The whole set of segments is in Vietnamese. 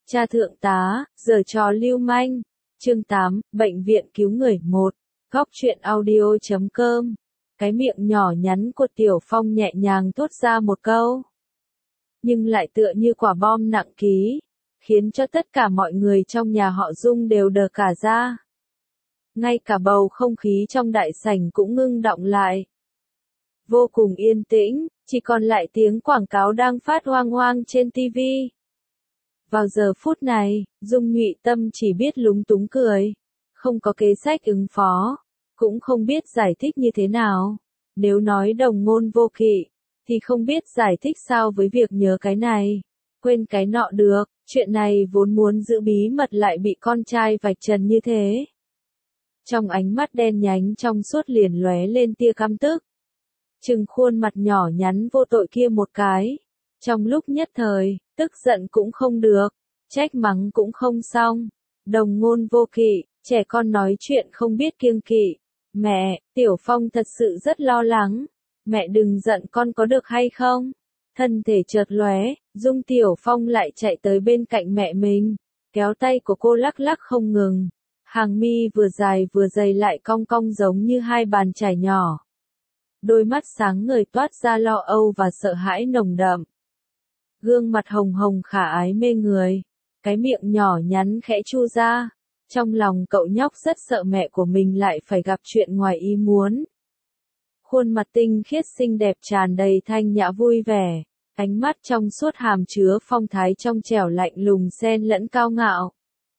Cha thượng tá, giở trò lưu manh. Chương 8, Bệnh viện cứu người 1. Góc truyện audio.com. Cái miệng nhỏ nhắn của Tiểu Phong nhẹ nhàng thốt ra một câu. Nhưng lại tựa như quả bom nặng ký, khiến cho tất cả mọi người trong nhà họ Dung đều đờ cả ra. Ngay cả bầu không khí trong đại sảnh cũng ngưng đọng lại. Vô cùng yên tĩnh, chỉ còn lại tiếng quảng cáo đang phát hoang hoang trên TV. Vào giờ phút này, Dung Nhụy Tâm chỉ biết lúng túng cười, không có kế sách ứng phó, cũng không biết giải thích như thế nào. Nếu nói đồng môn vô kỵ, thì không biết giải thích sao với việc nhớ cái này, quên cái nọ được. Chuyện này vốn muốn giữ bí mật lại bị con trai vạch trần như thế. Trong ánh mắt đen nhánh trong suốt liền lóe lên tia căm tức. Trừng khuôn mặt nhỏ nhắn vô tội kia một cái. Trong lúc nhất thời, tức giận cũng không được, trách mắng cũng không xong. Đồng ngôn vô kỵ, trẻ con nói chuyện không biết kiêng kỵ. Mẹ, Tiểu Phong thật sự rất lo lắng. Mẹ đừng giận con có được hay không? Thân thể chợt lóe, Dung Tiểu Phong lại chạy tới bên cạnh mẹ mình, kéo tay của cô lắc lắc không ngừng. Hàng mi vừa dài vừa dày lại cong cong giống như hai bàn chải nhỏ. Đôi mắt sáng ngời toát ra lo âu và sợ hãi nồng đậm. Gương mặt hồng hồng khả ái mê người, cái miệng nhỏ nhắn khẽ chu ra. Trong lòng cậu nhóc rất sợ mẹ của mình lại phải gặp chuyện ngoài ý muốn. Khuôn mặt tinh khiết xinh đẹp tràn đầy thanh nhã vui vẻ, ánh mắt trong suốt hàm chứa phong thái trong trẻo lạnh lùng xen lẫn cao ngạo.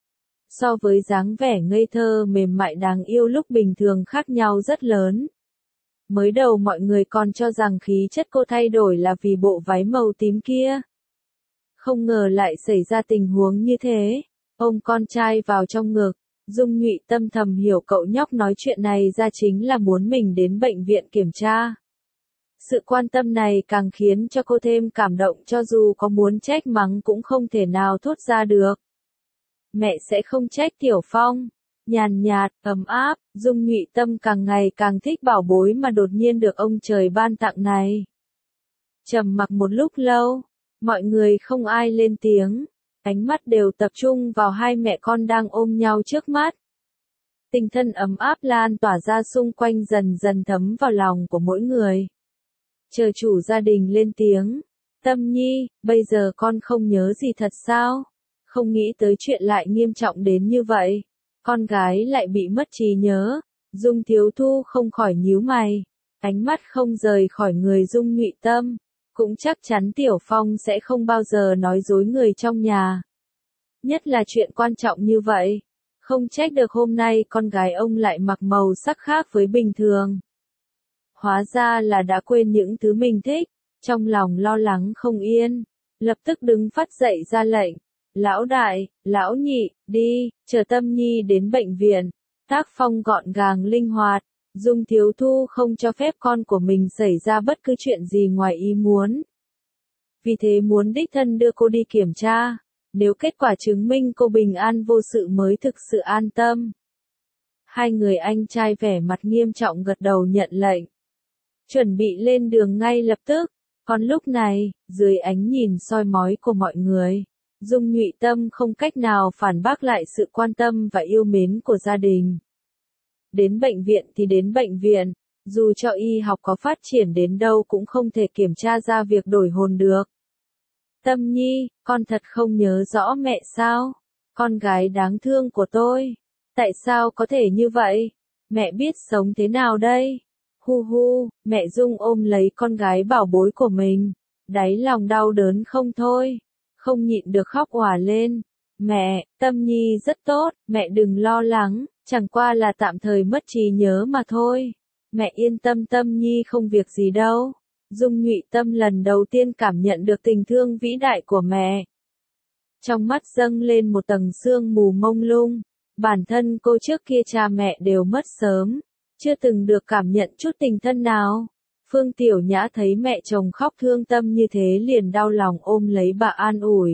So với dáng vẻ ngây thơ mềm mại đáng yêu lúc bình thường khác nhau rất lớn. Mới đầu mọi người còn cho rằng khí chất cô thay đổi là vì bộ váy màu tím kia. Không ngờ lại xảy ra tình huống như thế. Ôm con trai vào trong ngực, Dung Nhụy Tâm thầm hiểu cậu nhóc nói chuyện này ra chính là muốn mình đến bệnh viện kiểm tra. Sự quan tâm này càng khiến cho cô thêm cảm động, cho dù có muốn trách mắng cũng không thể nào thốt ra được. Mẹ sẽ không trách Tiểu Phong. Nhàn nhạt, ấm áp, Dung Nhụy Tâm càng ngày càng thích bảo bối mà đột nhiên được ông trời ban tặng này. Trầm mặc một lúc lâu, mọi người không ai lên tiếng, ánh mắt đều tập trung vào hai mẹ con đang ôm nhau trước mắt. Tình thân ấm áp lan tỏa ra xung quanh dần dần thấm vào lòng của mỗi người. Chờ chủ gia đình lên tiếng, Tâm Nhi, bây giờ con không nhớ gì thật sao? Không nghĩ tới chuyện lại nghiêm trọng đến như vậy. Con gái lại bị mất trí nhớ. Dung Thiếu Thu không khỏi nhíu mày, ánh mắt không rời khỏi người Dung Nhụy Tâm. Cũng chắc chắn Tiểu Phong sẽ không bao giờ nói dối người trong nhà. Nhất là chuyện quan trọng như vậy. Không trách được hôm nay con gái ông lại mặc màu sắc khác với bình thường. Hóa ra là đã quên những thứ mình thích. Trong lòng lo lắng không yên, lập tức đứng phát dậy ra lệnh. Lão đại, lão nhị, đi, chờ Tâm Nhi đến bệnh viện. Tác phong gọn gàng linh hoạt. Dung Thiếu Thu không cho phép con của mình xảy ra bất cứ chuyện gì ngoài ý muốn. Vì thế muốn đích thân đưa cô đi kiểm tra. Nếu kết quả chứng minh cô bình an vô sự mới thực sự an tâm. Hai người anh trai vẻ mặt nghiêm trọng gật đầu nhận lệnh. Chuẩn bị lên đường ngay lập tức. Còn lúc này, dưới ánh nhìn soi mói của mọi người, Dung Nhụy Tâm không cách nào phản bác lại sự quan tâm và yêu mến của gia đình. Đến bệnh viện thì đến bệnh viện, dù cho y học có phát triển đến đâu cũng không thể kiểm tra ra việc đổi hồn được. Tâm Nhi, con thật không nhớ rõ mẹ sao? Con gái đáng thương của tôi. Tại sao có thể như vậy? Mẹ biết sống thế nào đây? Hu hu, mẹ Dung ôm lấy con gái bảo bối của mình. Đáy lòng đau đớn không thôi. Không nhịn được khóc òa lên. Mẹ, Tâm Nhi rất tốt, mẹ đừng lo lắng, chẳng qua là tạm thời mất trí nhớ mà thôi. Mẹ yên tâm, Tâm Nhi không việc gì đâu. Dung Nhụy Tâm lần đầu tiên cảm nhận được tình thương vĩ đại của mẹ. Trong mắt dâng lên một tầng sương mù mông lung. Bản thân cô trước kia cha mẹ đều mất sớm, chưa từng được cảm nhận chút tình thân nào. Phương Tiểu Nhã thấy mẹ chồng khóc thương tâm như thế liền đau lòng ôm lấy bà an ủi.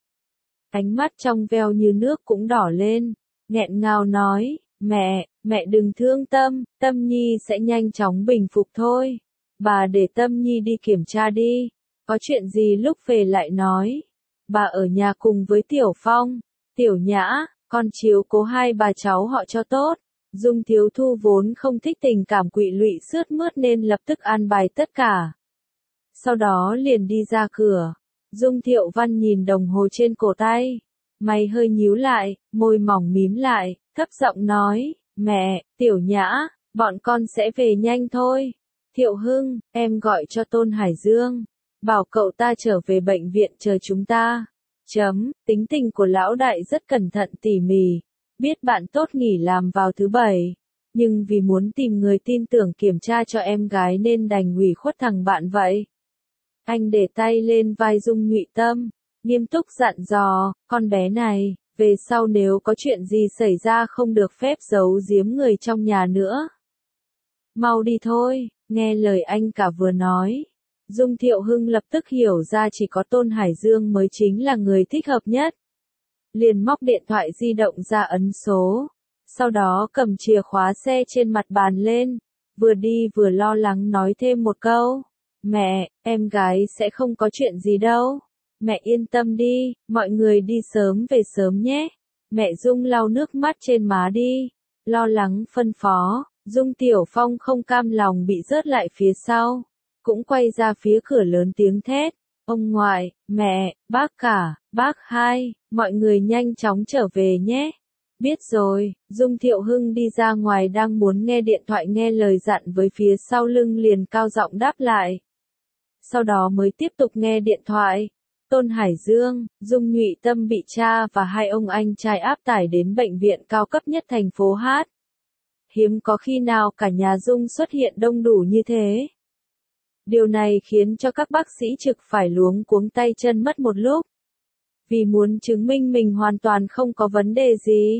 Ánh mắt trong veo như nước cũng đỏ lên, nghẹn ngào nói, mẹ đừng thương Tâm, Tâm Nhi sẽ nhanh chóng bình phục thôi. Bà để Tâm Nhi đi kiểm tra đi, có chuyện gì lúc về lại nói. bà ở nhà cùng với Tiểu Phong. Tiểu Nhã, con chiếu cố hai bà cháu họ cho tốt. Dung Thiếu Thu vốn không thích tình cảm quỵ lụy sướt mướt nên lập tức an bài tất cả. Sau đó liền đi ra cửa. Dung Thiệu Văn nhìn đồng hồ trên cổ tay. Mày hơi nhíu lại, môi mỏng mím lại, thấp giọng nói, mẹ, Tiểu Nhã, bọn con sẽ về nhanh thôi. Thiệu Hưng, em gọi cho Tôn Hải Dương. Bảo cậu ta trở về bệnh viện chờ chúng ta. Tính tình của lão đại rất cẩn thận tỉ mỉ. Biết bạn tốt nghỉ làm vào thứ bảy. Nhưng vì muốn tìm người tin tưởng kiểm tra cho em gái nên đành ủy khuất thằng bạn vậy. Anh để tay lên vai Dung Nhụy Tâm, nghiêm túc dặn dò, con bé này, về sau nếu có chuyện gì xảy ra không được phép giấu giếm người trong nhà nữa. Mau đi thôi, nghe lời anh cả vừa nói. Dung Thiệu Hưng lập tức hiểu ra chỉ có Tôn Hải Dương mới chính là người thích hợp nhất. Liền móc điện thoại di động ra ấn số. Sau đó cầm chìa khóa xe trên mặt bàn lên. Vừa đi vừa lo lắng nói thêm một câu. Mẹ, em gái sẽ không có chuyện gì đâu. Mẹ yên tâm đi, mọi người đi sớm về sớm nhé. Mẹ Dung lau nước mắt trên má đi. Lo lắng phân phó, Dung Tiểu Phong không cam lòng bị rớt lại phía sau. Cũng quay ra phía cửa lớn tiếng thét. Ông ngoại, mẹ, bác cả, bác hai, mọi người nhanh chóng trở về nhé. Biết rồi, Dung Thiệu Hưng đi ra ngoài đang muốn nghe điện thoại nghe lời dặn với phía sau lưng liền cao giọng đáp lại. Sau đó mới tiếp tục nghe điện thoại. Tôn Hải Dương, Dung Nhụy Tâm bị cha và hai ông anh trai áp tải đến bệnh viện cao cấp nhất thành phố Hát. Hiếm có khi nào cả nhà Dung xuất hiện đông đủ như thế. Điều này khiến cho các bác sĩ trực phải luống cuống tay chân mất một lúc. Vì muốn chứng minh mình hoàn toàn không có vấn đề gì.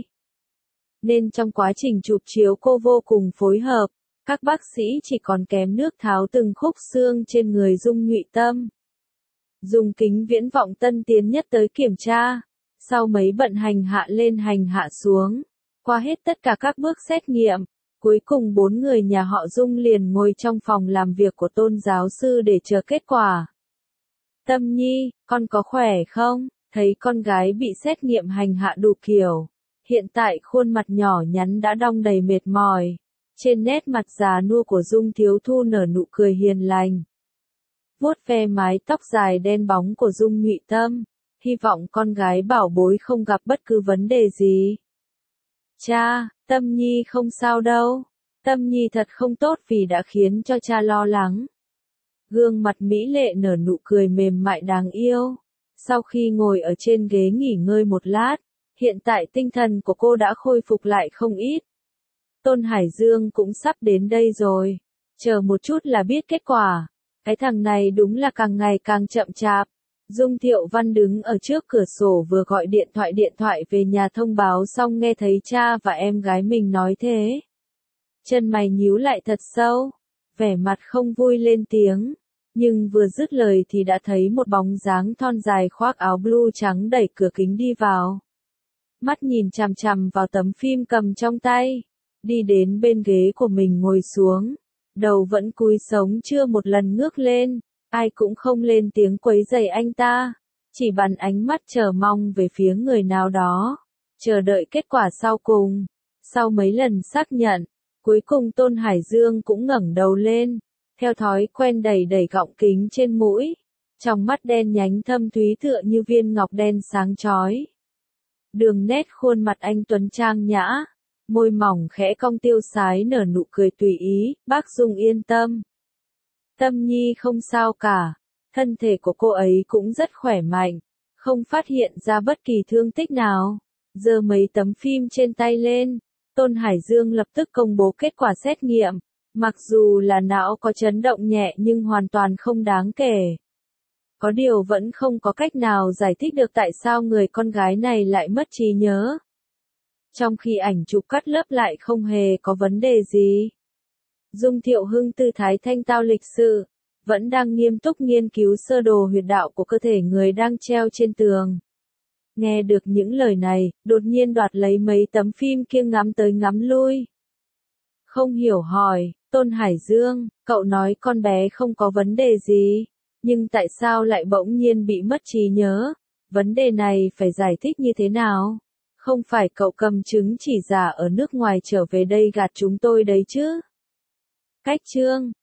Nên trong quá trình chụp chiếu cô vô cùng phối hợp, các bác sĩ chỉ còn kém nước tháo từng khúc xương trên người Dung Nhụy Tâm. Dùng kính viễn vọng tân tiến nhất tới kiểm tra, sau mấy bận hành hạ lên hành hạ xuống, qua hết tất cả các bước xét nghiệm, cuối cùng 4 người nhà họ Dung liền ngồi trong phòng làm việc của Tôn giáo sư để chờ kết quả. Tâm Nhi, con có khỏe không? Thấy con gái bị xét nghiệm hành hạ đủ kiểu. Hiện tại khuôn mặt nhỏ nhắn đã đong đầy mệt mỏi. Trên nét mặt già nua của Dung Thiếu Thu nở nụ cười hiền lành. Vuốt ve mái tóc dài đen bóng của Dung Nhụy Tâm. Hy vọng con gái bảo bối không gặp bất cứ vấn đề gì. Cha, Tâm Nhi không sao đâu. Tâm Nhi thật không tốt vì đã khiến cho cha lo lắng. Gương mặt mỹ lệ nở nụ cười mềm mại đáng yêu. Sau khi ngồi ở trên ghế nghỉ ngơi một lát, hiện tại tinh thần của cô đã khôi phục lại không ít. Tôn Hải Dương cũng sắp đến đây rồi. Chờ một chút là biết kết quả. Cái thằng này đúng là càng ngày càng chậm chạp. Dung Thiệu Văn đứng ở trước cửa sổ vừa gọi điện thoại về nhà thông báo xong nghe thấy cha và em gái mình nói thế. Chân mày nhíu lại thật sâu, vẻ mặt không vui lên tiếng. Nhưng vừa dứt lời thì đã thấy một bóng dáng thon dài khoác áo blue trắng đẩy cửa kính đi vào. Mắt nhìn chằm chằm vào tấm phim cầm trong tay. Đi đến bên ghế của mình ngồi xuống. Đầu vẫn cúi sống chưa một lần ngước lên. Ai cũng không lên tiếng quấy rầy anh ta. Chỉ bắn ánh mắt chờ mong về phía người nào đó. Chờ đợi kết quả sau cùng. Sau mấy lần xác nhận, cuối cùng Tôn Hải Dương cũng ngẩng đầu lên. Theo thói quen đẩy gọng kính trên mũi. Trong mắt đen nhánh thâm thúy tựa như viên ngọc đen sáng chói. Đường nét khuôn mặt anh tuấn trang nhã. Môi mỏng khẽ cong tiêu sái nở nụ cười tùy ý, bác Dung yên tâm. Tâm Nhi không sao cả. Thân thể của cô ấy cũng rất khỏe mạnh. Không phát hiện ra bất kỳ thương tích nào. Giơ mấy tấm phim trên tay lên. Tôn Hải Dương lập tức công bố kết quả xét nghiệm. Mặc dù là não có chấn động nhẹ nhưng hoàn toàn không đáng kể. Có điều vẫn không có cách nào giải thích được tại sao người con gái này lại mất trí nhớ. Trong khi ảnh chụp cắt lớp lại không hề có vấn đề gì. Dung Thiệu Hưng tư thái thanh tao lịch sự, vẫn đang nghiêm túc nghiên cứu sơ đồ huyệt đạo của cơ thể người đang treo trên tường. Nghe được những lời này, đột nhiên đoạt lấy mấy tấm phim kia ngắm tới ngắm lui. Không hiểu hỏi, Tôn Hải Dương, cậu nói con bé không có vấn đề gì, nhưng tại sao lại bỗng nhiên bị mất trí nhớ? vấn đề này phải giải thích như thế nào? Không phải cậu cầm chứng chỉ giả ở nước ngoài trở về đây gạt chúng tôi đấy chứ? Cách chương